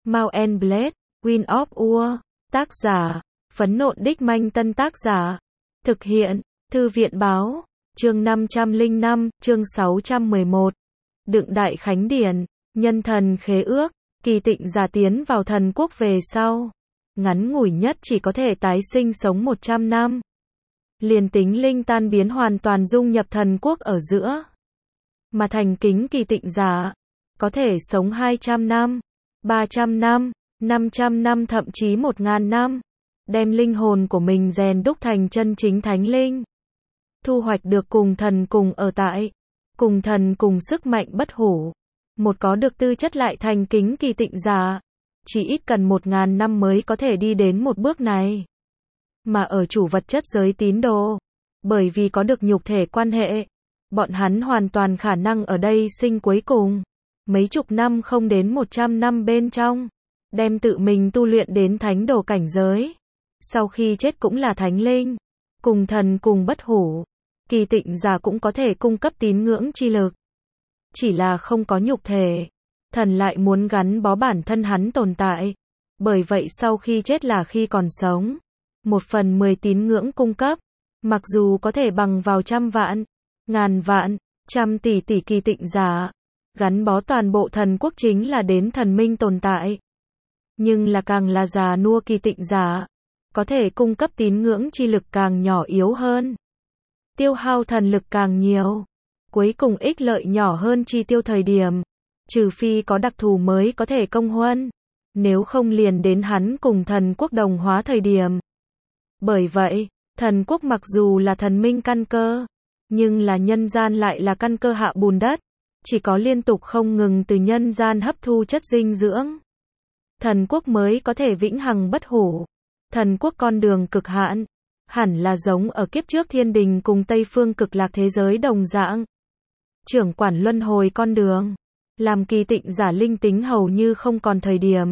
Mount and Blade, Wind of War. Tác giả, Phấn Nộn Đích Manh Tân. Tác giả, thực hiện, Thư viện Báo. Chương 505, chương 611. Đựng Đại Khánh Điển, Nhân Thần Khế Ước. Kỳ Tịnh Giả tiến vào thần quốc về sau, ngắn ngủi nhất chỉ có thể tái sinh sống 100 năm. Liền tính linh tan biến hoàn toàn dung nhập thần quốc ở giữa. Mà thành kính Kỳ Tịnh Giả, có thể sống 200 năm, 300 năm, 500 năm thậm chí 1000 năm. Đem linh hồn của mình rèn đúc thành chân chính thánh linh. Thu hoạch được cùng thần cùng ở tại. Cùng thần cùng sức mạnh bất hủ. Một có được tư chất lại thành kính Kỳ Tịnh Giả. Chỉ ít cần 1000 năm mới có thể đi đến một bước này. Mà ở chủ vật chất giới tín đồ, bởi vì có được nhục thể quan hệ, bọn hắn hoàn toàn khả năng ở đây sinh cuối cùng. Mấy chục năm không đến 100 năm bên trong, đem tự mình tu luyện đến thánh đồ cảnh giới. Sau khi chết cũng là thánh linh, cùng thần cùng bất hủ. Kỳ Tịnh Giả cũng có thể cung cấp tín ngưỡng chi lực. Chỉ là không có nhục thể, thần lại muốn gắn bó bản thân hắn tồn tại. Bởi vậy sau khi chết là khi còn sống, 1/10 tín ngưỡng cung cấp, mặc dù có thể bằng vào 100 vạn, 1000 vạn, 100 tỷ tỷ Kỳ Tịnh Giả, gắn bó toàn bộ thần quốc chính là đến thần minh tồn tại. Nhưng là càng là già nua Kỳ Tịnh Giả, có thể cung cấp tín ngưỡng chi lực càng nhỏ yếu hơn. Tiêu hao thần lực càng nhiều. Cuối cùng ích lợi nhỏ hơn chi tiêu thời điểm. Trừ phi có đặc thù mới có thể công huân. Nếu không liền đến hắn cùng thần quốc đồng hóa thời điểm. Bởi vậy, thần quốc mặc dù là thần minh căn cơ, nhưng là nhân gian lại là căn cơ hạ bùn đất. Chỉ có liên tục không ngừng từ nhân gian hấp thu chất dinh dưỡng. Thần quốc mới có thể vĩnh hằng bất hủ. Thần quốc con đường cực hạn, hẳn là giống ở kiếp trước thiên đình cùng Tây phương cực lạc thế giới đồng dạng. Trưởng quản luân hồi con đường, làm Kỳ Tịnh Giả linh tính hầu như không còn thời điểm.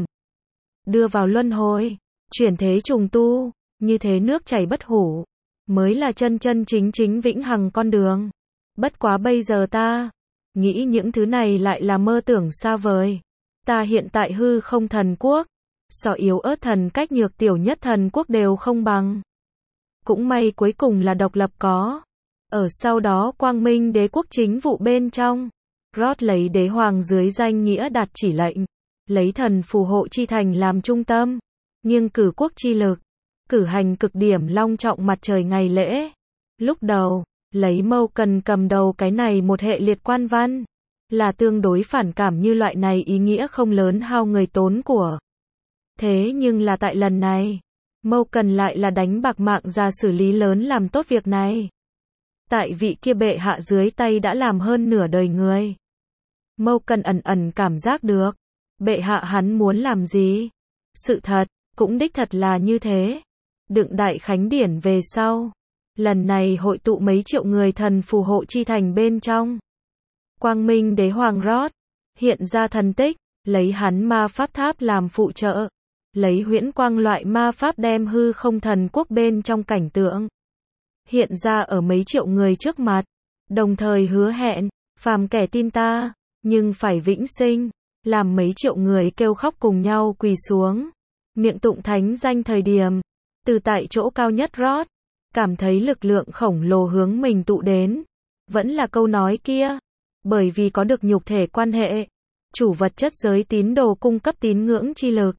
Đưa vào luân hồi, chuyển thế trùng tu, như thế nước chảy bất hủ, mới là chân chân chính chính vĩnh hằng con đường. Bất quá bây giờ ta, nghĩ những thứ này lại là mơ tưởng xa vời. Ta hiện tại hư không thần quốc, so yếu ớt thần cách nhược tiểu nhất thần quốc đều không bằng. Cũng may cuối cùng là độc lập có. Ở sau đó Quang Minh Đế quốc chính vụ bên trong, Rod lấy đế hoàng dưới danh nghĩa đạt chỉ lệnh, lấy thần phù hộ chi thành làm trung tâm, nghiêng cử quốc chi lực, cử hành cực điểm long trọng mặt trời ngày lễ. Lúc đầu, lấy Mâu Cần cầm đầu cái này một hệ liệt quan văn, là tương đối phản cảm như loại này ý nghĩa không lớn hao người tốn của. Thế nhưng là tại lần này, Mâu Cần lại là đánh bạc mạng ra xử lý lớn làm tốt việc này. Tại vị kia bệ hạ dưới tay đã làm hơn nửa đời người. Mâu Cần ẩn ẩn cảm giác được, bệ hạ hắn muốn làm gì? Sự thật, cũng đích thật là như thế. Đựng Đại Khánh Điển về sau, lần này hội tụ mấy triệu người thần phù hộ chi thành bên trong. Quang Minh Đế Hoàng Rod hiện ra thần tích, lấy hắn ma pháp tháp làm phụ trợ, lấy huyễn quang loại ma pháp đem hư không thần quốc bên trong cảnh tượng hiện ra ở mấy triệu người trước mặt, đồng thời hứa hẹn, phàm kẻ tin ta, nhưng phải vĩnh sinh, làm mấy triệu người kêu khóc cùng nhau quỳ xuống, miệng tụng thánh danh thời điểm, từ tại chỗ cao nhất Rod, cảm thấy lực lượng khổng lồ hướng mình tụ đến, vẫn là câu nói kia, bởi vì có được nhục thể quan hệ, chủ vật chất giới tín đồ cung cấp tín ngưỡng chi lực,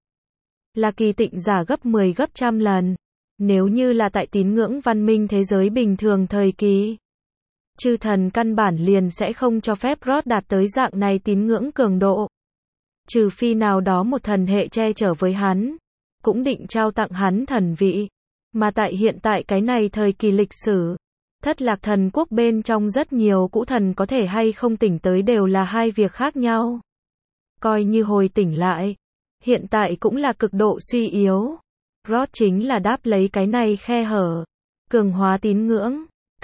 là Kỳ Tịnh Giả gấp 10 gấp trăm lần. Nếu như là tại tín ngưỡng văn minh thế giới bình thường thời kỳ, chư thần căn bản liền sẽ không cho phép Rod đạt tới dạng này tín ngưỡng cường độ. Trừ phi nào đó một thần hệ che chở với hắn, cũng định trao tặng hắn thần vị. Mà tại hiện tại cái này thời kỳ lịch sử, Thất Lạc thần quốc bên trong rất nhiều cũ thần có thể hay không tỉnh tới đều là hai việc khác nhau. Coi như hồi tỉnh lại, hiện tại cũng là cực độ suy yếu. Rod chính là đáp lấy cái này khe hở, cường hóa tín ngưỡng.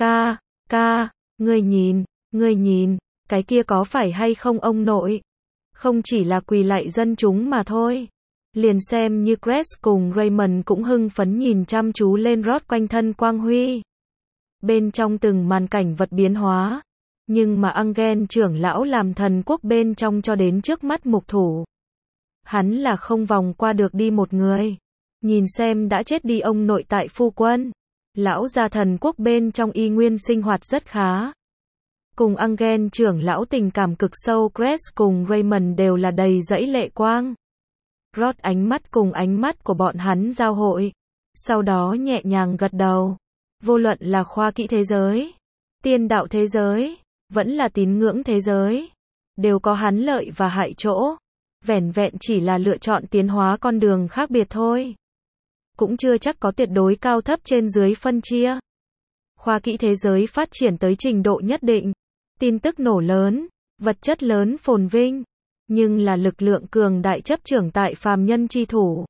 Ngươi nhìn, cái kia có phải hay không ông nội? Không chỉ là quỳ lạy dân chúng mà thôi. Liền xem như Grace cùng Raymond cũng hưng phấn nhìn chăm chú lên Rod quanh thân quang huy. Bên trong từng màn cảnh vật biến hóa, nhưng mà Angel trưởng lão làm thần quốc bên trong cho đến trước mắt mục thủ. Hắn là không vòng qua được đi một người. Nhìn xem đã chết đi ông nội tại phu quân. Lão gia thần quốc bên trong y nguyên sinh hoạt rất khá. Cùng Angel trưởng lão tình cảm cực sâu, Grace cùng Raymond đều là đầy dẫy lệ quang. Rod ánh mắt cùng ánh mắt của bọn hắn giao hội. Sau đó nhẹ nhàng gật đầu. Vô luận là khoa kỹ thế giới, tiên đạo thế giới, vẫn là tín ngưỡng thế giới, đều có hắn lợi và hại chỗ. Vẻn vẹn chỉ là lựa chọn tiến hóa con đường khác biệt thôi. Cũng chưa chắc có tuyệt đối cao thấp trên dưới phân chia. Khoa kỹ thế giới phát triển tới trình độ nhất định, tin tức nổ lớn, vật chất lớn phồn vinh, nhưng là lực lượng cường đại chấp trưởng tại phàm nhân chi thủ.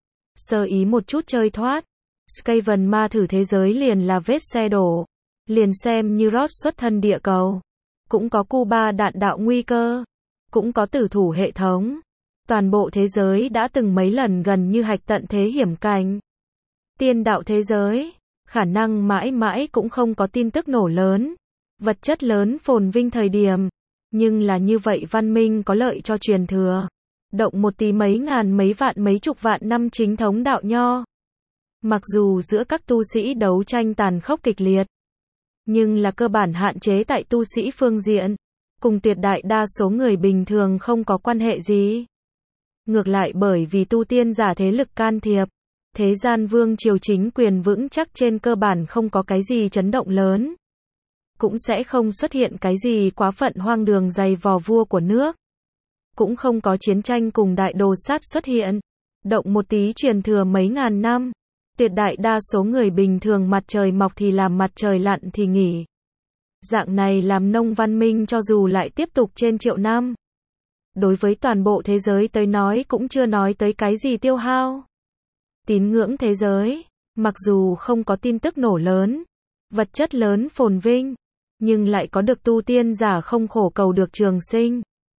Sơ ý một chút chơi thoát, Skaven ma thử thế giới liền là vết xe đổ, liền xem như Rod xuất thân địa cầu, cũng có Cuba đạn đạo nguy cơ, cũng có tử thủ hệ thống. Toàn bộ thế giới đã từng mấy lần gần như hạch tận thế hiểm cảnh. Tiên đạo thế giới, khả năng mãi mãi cũng không có tin tức nổ lớn, vật chất lớn phồn vinh thời điểm, nhưng là như vậy văn minh có lợi cho truyền thừa. Động một tí mấy ngàn mấy vạn mấy chục vạn năm chính thống đạo nho. Mặc dù giữa các tu sĩ đấu tranh tàn khốc kịch liệt, nhưng là cơ bản hạn chế tại tu sĩ phương diện, cùng tuyệt đại đa số người bình thường không có quan hệ gì. Ngược lại bởi vì tu tiên giả thế lực can thiệp, thế gian vương triều chính quyền vững chắc trên cơ bản không có cái gì chấn động lớn. Cũng sẽ không xuất hiện cái gì quá phận hoang đường dày vò vua của nước. Cũng không có chiến tranh cùng đại đồ sát xuất hiện. Động một tí truyền thừa mấy ngàn năm. Tuyệt đại đa số người bình thường mặt trời mọc thì làm, mặt trời lặn thì nghỉ. Dạng này làm nông văn minh cho dù lại tiếp tục trên triệu năm. Đối với toàn bộ thế giới tới nói cũng chưa nói tới cái gì tiêu hao. Tín ngưỡng thế giới, mặc dù không có tin tức nổ lớn, vật chất lớn phồn vinh, nhưng lại có được tu tiên giả không khổ cầu được trường sinh.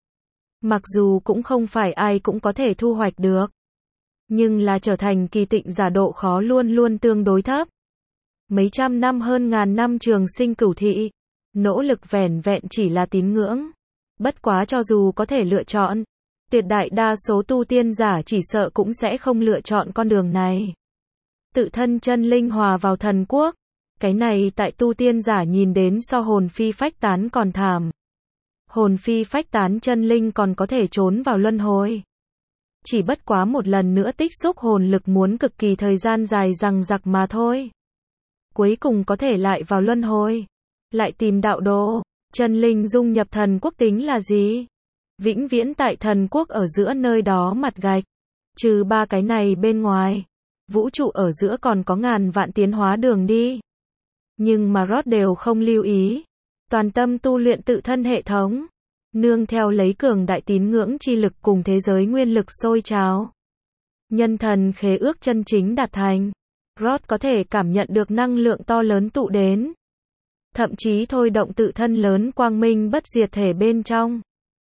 Mặc dù cũng không phải ai cũng có thể thu hoạch được, nhưng là trở thành kỳ tịnh giả độ khó luôn luôn tương đối thấp. Mấy trăm năm hơn ngàn năm trường sinh cửu thị, nỗ lực vẻn vẹn chỉ là tín ngưỡng. Bất quá cho dù có thể lựa chọn, tuyệt đại đa số tu tiên giả chỉ sợ cũng sẽ không lựa chọn con đường này. Tự thân chân linh hòa vào thần quốc, cái này tại tu tiên giả nhìn đến so hồn phi phách tán còn thảm. Hồn phi phách tán chân linh còn có thể trốn vào luân hồi. Chỉ bất quá một lần nữa tích xúc hồn lực muốn cực kỳ thời gian dài dằng dặc mà thôi. Cuối cùng có thể lại vào luân hồi, lại tìm đạo đồ. Chân linh dung nhập thần quốc tính là gì? Vĩnh viễn tại thần quốc ở giữa nơi đó mặt gạch. Trừ ba cái này bên ngoài, vũ trụ ở giữa còn có ngàn vạn tiến hóa đường đi. Nhưng mà Rod đều không lưu ý. Toàn tâm tu luyện tự thân hệ thống. Nương theo lấy cường đại tín ngưỡng chi lực cùng thế giới nguyên lực sôi trào. Nhân thần khế ước chân chính đạt thành. Rod có thể cảm nhận được năng lượng to lớn tụ đến. Thậm chí thôi động tự thân lớn quang minh bất diệt thể bên trong.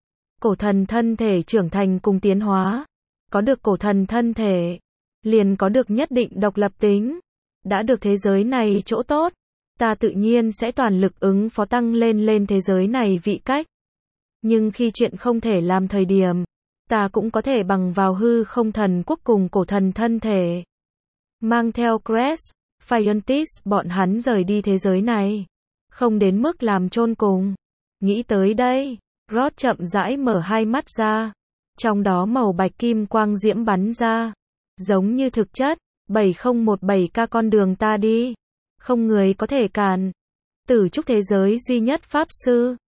Cổ thần thân thể trưởng thành cùng tiến hóa. Có được cổ thần thân thể, liền có được nhất định độc lập tính. Đã được thế giới này chỗ tốt, ta tự nhiên sẽ toàn lực ứng phó tăng lên thế giới này vị cách. Nhưng khi chuyện không thể làm thời điểm, ta cũng có thể bằng vào hư không thần quốc cùng cổ thần thân thể. Mang theo Grace, Phiontis bọn hắn rời đi thế giới này. Không đến mức làm chôn cùng. Nghĩ tới đây, Rod chậm rãi mở hai mắt ra. Trong đó màu bạch kim quang diễm bắn ra. Giống như thực chất, 7017K con đường ta đi. Không người có thể cản. Tử trúc thế giới duy nhất pháp sư.